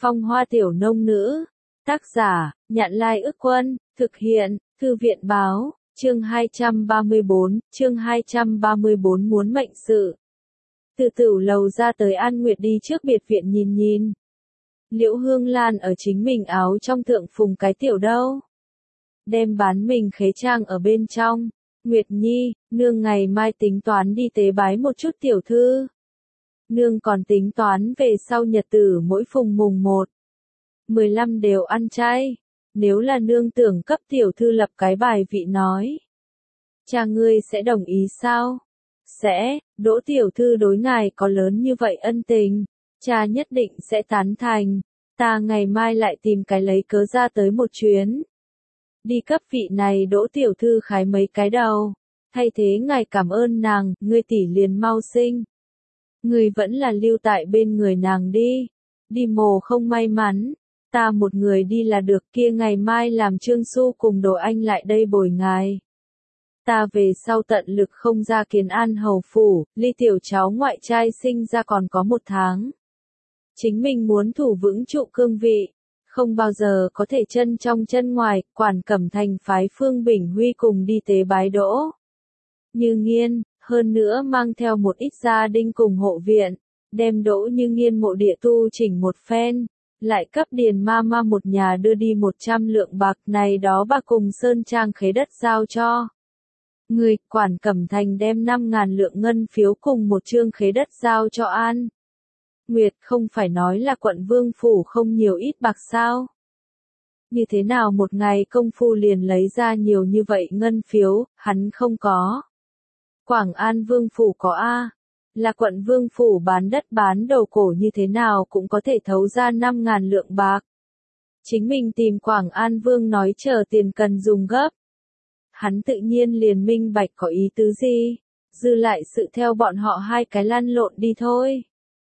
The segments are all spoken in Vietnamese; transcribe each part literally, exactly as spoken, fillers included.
Phong hoa tiểu nông nữ. Tác giả, Nhạn Lai Ức Quân, thực hiện, Thư viện Báo, chương hai trăm ba mươi bốn, chương hai trăm ba mươi bốn muốn mệnh sự. Từ Tửu lầu ra tới An Nguyệt đi trước biệt viện nhìn nhìn. Liễu Hương Lan ở chính mình áo trong thượng phùng cái tiểu đâu. Đem bán mình khế trang ở bên trong. Nguyệt Nhi, nương ngày mai tính toán đi tế bái một chút tiểu thư. Nương còn tính toán về sau nhật tử mỗi phùng mùng một. mười lăm đều ăn chay. Nếu là nương tưởng cấp tiểu thư lập cái bài vị nói. Cha ngươi sẽ đồng ý sao? Sẽ, Đỗ tiểu thư đối ngài có lớn như vậy ân tình. Cha nhất định sẽ tán thành. Ta ngày mai lại tìm cái lấy cớ ra tới một chuyến. Đi cấp vị này Đỗ tiểu thư khái mấy cái đầu. Thay thế ngài cảm ơn nàng, ngươi tỷ liền mau sinh. Ngươi vẫn là lưu tại bên người nàng đi. Đi mồ không may mắn. Ta một người đi là được, kia ngày mai làm Trương Xu cùng Đồ Anh lại đây bồi ngài. Ta về sau tận lực không ra Kiến An hầu phủ, ly tiểu cháu ngoại trai sinh ra còn có một tháng. Chính mình muốn thủ vững trụ cương vị, không bao giờ có thể chân trong chân ngoài, Quản Cẩm Thành phái Phương Bình Huy cùng đi tế bái Đỗ Như Nghiên, hơn nữa mang theo một ít gia đình cùng hộ viện, đem Đỗ Như Nghiên mộ địa tu chỉnh một phen. Lại cấp Điền ma ma một nhà đưa đi một trăm lượng bạc này đó bà cùng Sơn Trang khế đất giao cho. Người, Quản Cẩm Thành đem năm ngàn lượng ngân phiếu cùng một chương khế đất giao cho An Nguyệt, không phải nói là quận Vương Phủ không nhiều ít bạc sao? Như thế nào một ngày công phu liền lấy ra nhiều như vậy ngân phiếu, hắn không có. Quảng An Vương Phủ có A. Là quận Vương Phủ bán đất bán đầu cổ như thế nào cũng có thể thấu ra năm ngàn lượng bạc. Chính mình tìm Quảng An Vương nói chờ tiền cần dùng gấp. Hắn tự nhiên liền minh bạch có ý tứ gì, dư lại sự theo bọn họ hai cái lăn lộn đi thôi.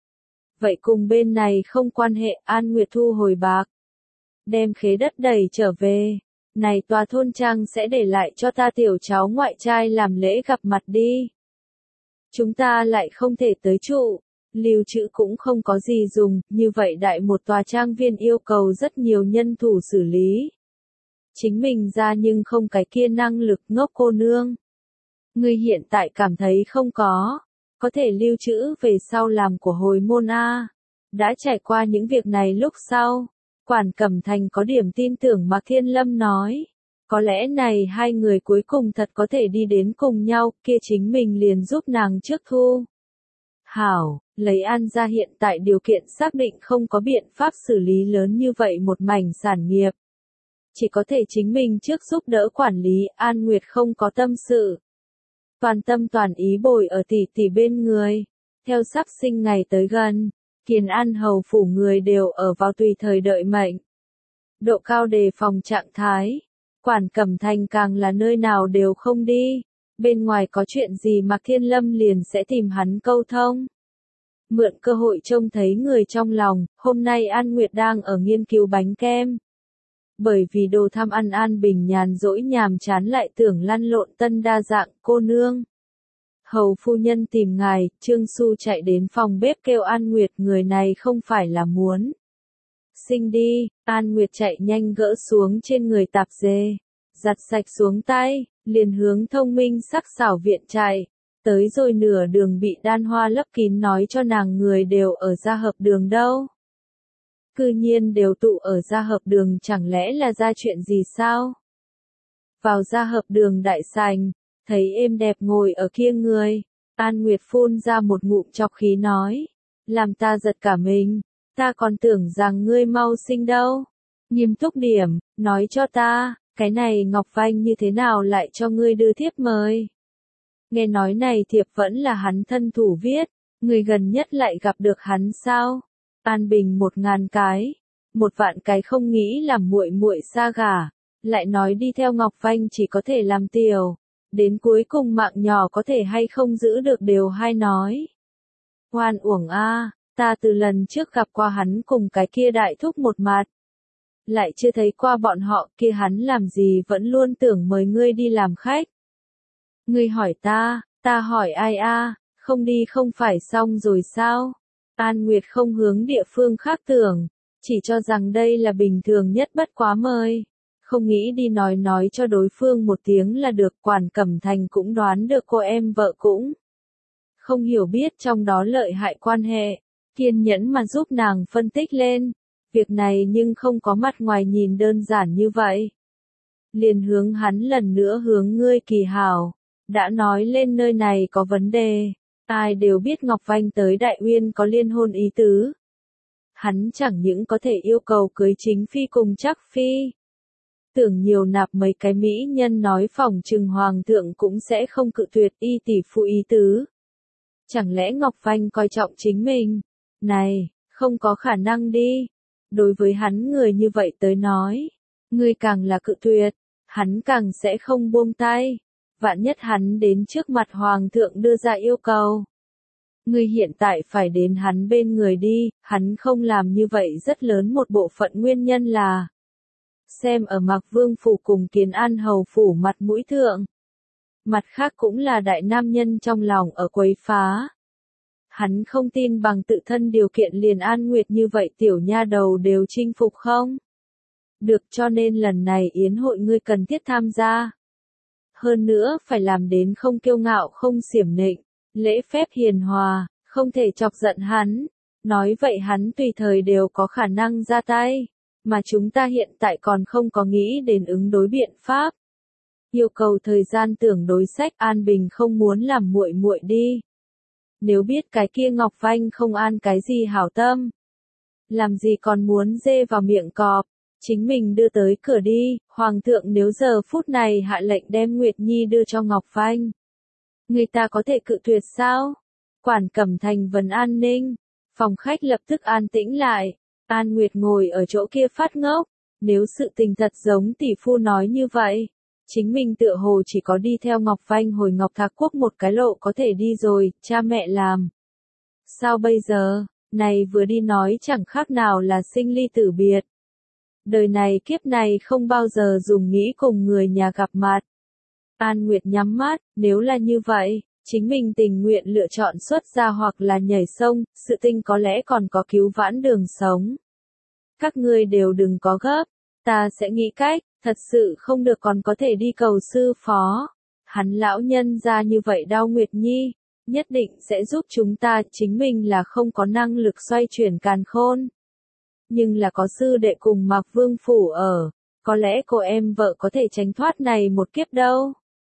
Vậy cùng bên này không quan hệ, An Nguyệt thu hồi bạc. Đem khế đất đẩy trở về. Này tòa thôn trang sẽ để lại cho ta tiểu cháu ngoại trai làm lễ gặp mặt đi. Chúng ta lại không thể tới trụ, lưu trữ cũng không có gì dùng, như vậy đại một tòa trang viên yêu cầu rất nhiều nhân thủ xử lý. Chính mình ra nhưng không cái kia năng lực ngốc cô nương. Ngươi hiện tại cảm thấy không có, có thể lưu trữ về sau làm của hồi môn A. Đã trải qua những việc này lúc sau, Quản Cẩm Thành có điểm tin tưởng Mạc Thiên Lâm nói. Có lẽ này hai người cuối cùng thật có thể đi đến cùng nhau, kia chính mình liền giúp nàng trước thu. Hảo, lấy An gia hiện tại điều kiện xác định không có biện pháp xử lý lớn như vậy một mảnh sản nghiệp. Chỉ có thể chính mình trước giúp đỡ quản lý, An Nguyệt không có tâm sự. Toàn tâm toàn ý bồi ở tỷ tỷ bên người. Theo sắp sinh ngày tới gần, Kiến An hầu phủ người đều ở vào tùy thời đợi mệnh. Độ cao đề phòng trạng thái. Quản Cẩm Thành càng là nơi nào đều không đi. Bên ngoài có chuyện gì Mạc Thiên Lâm liền sẽ tìm hắn câu thông. Mượn cơ hội trông thấy người trong lòng, hôm nay An Nguyệt đang ở nghiên cứu bánh kem. Bởi vì đồ tham ăn An Bình nhàn dỗi nhàm chán lại tưởng lăn lộn tân đa dạng, cô nương. Hầu phu nhân tìm ngài, Trương Xu chạy đến phòng bếp kêu An Nguyệt, người này không phải là muốn sinh đi. An Nguyệt chạy nhanh gỡ xuống trên người tạp dề, giặt sạch xuống tay, liền hướng thông minh sắc xảo viện chạy. Tới rồi nửa đường bị Đan Hoa lấp kín nói cho nàng người đều ở gia hợp đường đâu. Cư nhiên đều tụ ở gia hợp đường, chẳng lẽ là ra chuyện gì sao? Vào gia hợp đường đại sảnh, thấy êm đẹp ngồi ở kia người, An Nguyệt phun ra một ngụm chọc khí nói, làm ta giật cả mình, ta còn tưởng rằng ngươi mau sinh đâu. Nghiêm túc điểm, nói cho ta, cái này Ngọc Vanh như thế nào lại cho ngươi đưa thiếp mời? Nghe nói này thiệp vẫn là hắn thân thủ viết, người gần nhất lại gặp được hắn sao? An Bình một ngàn cái, một vạn cái không nghĩ làm muội muội xa gả, lại nói đi theo Ngọc Vanh chỉ có thể làm tiểu, đến cuối cùng mạng nhỏ có thể hay không giữ được đều hay nói. Hoan uổng a, ta từ lần trước gặp qua hắn cùng cái kia đại thúc một mặt, lại chưa thấy qua bọn họ, kia hắn làm gì vẫn luôn tưởng mời ngươi đi làm khách. Ngươi hỏi ta, ta hỏi ai a, không đi không phải xong rồi sao? An Nguyệt không hướng địa phương khác tưởng, chỉ cho rằng đây là bình thường nhất bất quá mời. Không nghĩ đi nói nói cho đối phương một tiếng là được. Quản Cẩm Thành cũng đoán được cô em vợ cũng không hiểu biết trong đó lợi hại quan hệ, kiên nhẫn mà giúp nàng phân tích lên. Việc này nhưng không có mặt ngoài nhìn đơn giản như vậy. Liền hướng hắn lần nữa hướng ngươi Kỳ Hảo, đã nói lên nơi này có vấn đề. Ai đều biết Ngọc Vanh tới Đại Uyên có liên hôn ý tứ. Hắn chẳng những có thể yêu cầu cưới chính phi cùng Trác phi. Tưởng nhiều nạp mấy cái mỹ nhân nói phỏng chừng hoàng thượng cũng sẽ không cự tuyệt y tỷ phu ý tứ. Chẳng lẽ Ngọc Vanh coi trọng chính mình? Này, không có khả năng đi. Đối với hắn người như vậy tới nói, ngươi càng là cự tuyệt, hắn càng sẽ không buông tay. Vạn nhất hắn đến trước mặt hoàng thượng đưa ra yêu cầu. Ngươi hiện tại phải đến hắn bên người đi, hắn không làm như vậy rất lớn một bộ phận nguyên nhân là xem ở Mạc Vương phủ cùng Kiến An hầu phủ mặt mũi thượng. Mặt khác cũng là đại nam nhân trong lòng ở quấy phá. Hắn không tin bằng tự thân điều kiện liền An Nguyệt như vậy tiểu nha đầu đều chinh phục không? Được, cho nên lần này yến hội ngươi cần thiết tham gia. Hơn nữa phải làm đến không kiêu ngạo không xiểm nịnh, lễ phép hiền hòa, không thể chọc giận hắn. Nói vậy hắn tùy thời đều có khả năng ra tay, mà chúng ta hiện tại còn không có nghĩ đến ứng đối biện pháp. Yêu cầu thời gian tưởng đối sách An Bình không muốn làm muội muội đi. Nếu biết cái kia Ngọc Vanh không an cái gì hảo tâm, làm gì còn muốn dê vào miệng cọp, chính mình đưa tới cửa đi. Hoàng thượng nếu giờ phút này hạ lệnh đem Nguyệt Nhi đưa cho Ngọc Vanh, người ta có thể cự tuyệt sao? Quản Cẩm Thành vấn an ninh, phòng khách lập tức an tĩnh lại. An Nguyệt ngồi ở chỗ kia phát ngốc, nếu sự tình thật giống tỷ phu nói như vậy, chính mình tựa hồ chỉ có đi theo Ngọc Vanh hồi Ngọc Thạc Quốc một cái lộ có thể đi rồi, cha mẹ làm. Sao bây giờ, này vừa đi nói chẳng khác nào là sinh ly tử biệt. Đời này kiếp này không bao giờ dùng nghĩ cùng người nhà gặp mặt. An Nguyệt nhắm mắt, nếu là như vậy, chính mình tình nguyện lựa chọn xuất gia hoặc là nhảy sông, sự tình có lẽ còn có cứu vãn đường sống. Các ngươi đều đừng có gấp, ta sẽ nghĩ cách, thật sự không được còn có thể đi cầu sư phó. Hắn lão nhân ra như vậy đau Nguyệt Nhi, nhất định sẽ giúp chúng ta, chính mình là không có năng lực xoay chuyển càn khôn. Nhưng là có sư đệ cùng Mạc Vương phủ ở, có lẽ cô em vợ có thể tránh thoát này một kiếp đâu.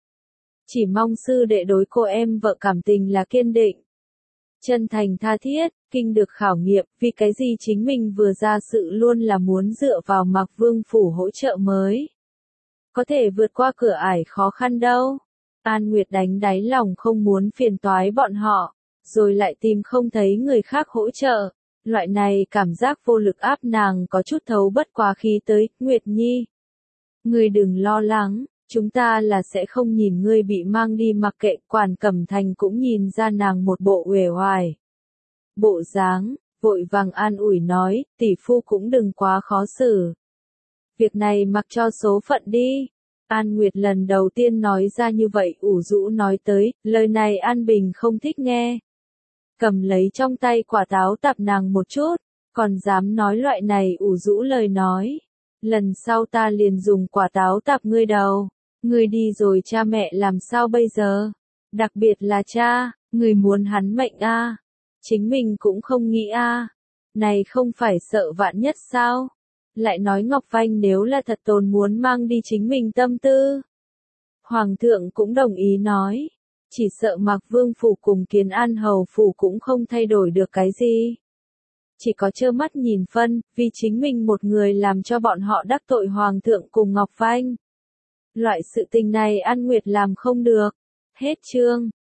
Chỉ mong sư đệ đối cô em vợ cảm tình là kiên định, chân thành tha thiết, kinh được khảo nghiệm, vì cái gì chính mình vừa ra sự luôn là muốn dựa vào Mạc Vương phủ hỗ trợ mới có thể vượt qua cửa ải khó khăn đâu. An Nguyệt đánh đáy lòng không muốn phiền toái bọn họ, rồi lại tìm không thấy người khác hỗ trợ. Loại này cảm giác vô lực áp nàng có chút thấu bất quá khí tới. Nguyệt Nhi, ngươi đừng lo lắng, chúng ta là sẽ không nhìn ngươi bị mang đi mặc kệ. Quản Cẩm Thành cũng nhìn ra nàng một bộ uể oải bộ dáng, vội vàng an ủi nói, tỷ phu cũng đừng quá khó xử. Việc này mặc cho số phận đi. An Nguyệt lần đầu tiên nói ra như vậy, ủ rũ nói tới, lời này An Bình không thích nghe. Cầm lấy trong tay quả táo tạp nàng một chút, còn dám nói loại này ủ rũ lời nói. Lần sau ta liền dùng quả táo tạp ngươi đầu. Ngươi đi rồi cha mẹ làm sao bây giờ? Đặc biệt là cha, người muốn hắn mệnh a, à? Chính mình cũng không nghĩ a. À? Này không phải sợ vạn nhất sao? Lại nói Ngọc Vanh nếu là thật tồn muốn mang đi chính mình tâm tư. Hoàng thượng cũng đồng ý nói, chỉ sợ Mạc Vương phủ cùng Kiến An hầu phủ cũng không thay đổi được cái gì. Chỉ có trơ mắt nhìn phân, vì chính mình một người làm cho bọn họ đắc tội Hoàng thượng cùng Ngọc Vanh. Loại sự tình này An Nguyệt làm không được. Hết chương.